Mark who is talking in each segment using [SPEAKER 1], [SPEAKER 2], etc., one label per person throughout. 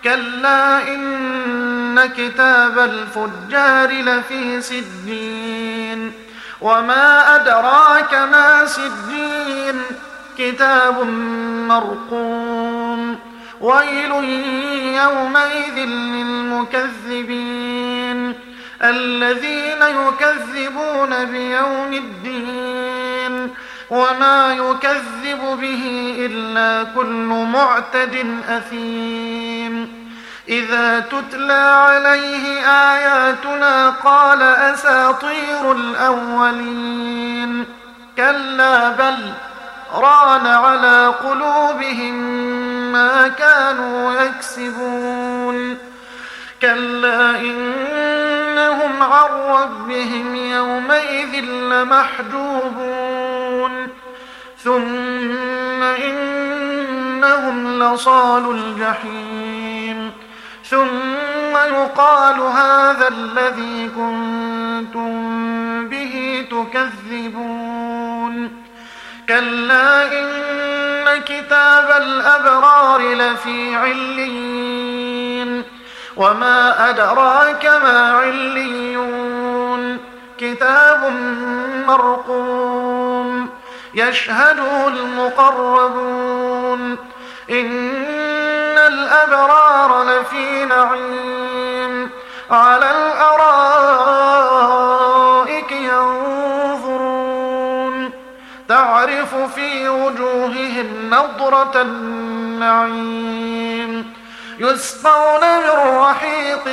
[SPEAKER 1] كلا إن كتاب الفجار لفي سجين وما أدراك ما سجين كتاب مرقوم ويل يومئذ للمكذبين الذين يكذبون بيوم الدين وما يكذب به إلا كل معتد أثيم إذا تتلى عليه آياتنا قال أساطير الأولين كلا بل ران على قلوبهم ما كانوا يكسبون كلا إنهم عن ربهم يومئذ لمحجوبون ثم إنهم لصالوا الجحيم ثم يقال هذا الذي كنتم به تكذبون كلا إن كتاب الأبرار لفي عليين وما أدراك ما عليون كتاب مرقوم يشهده المقربون إن الأبرار لفي نعيم على الأرائك ينظرون تعرف في وجوههم نضرة النعيم يسقون من رحيق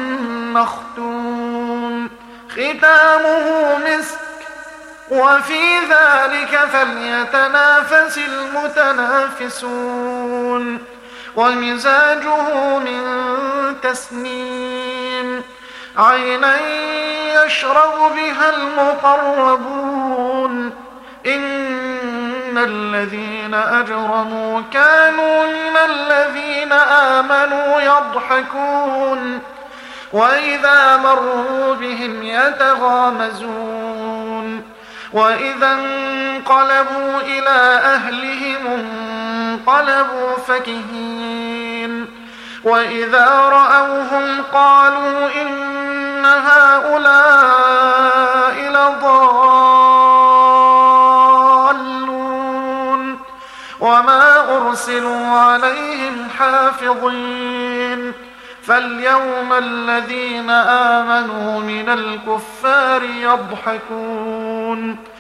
[SPEAKER 1] مختوم ختامه مسك وفي ذلك فليتنافس المتنافسون ومزاجه من تسنيم عينا يشرب بها المقربون إن الذين أجرموا كانوا من الذين آمنوا يضحكون وإذا مروا بهم يتغامزون وإذا انقلبوا إلى أهلهم انقلبوا فكهين وإذا رأوهم قالوا إن هؤلاء لضالون وما أرسلوا عليهم حافظين فاليوم الذين آمنوا من الكفار يضحكون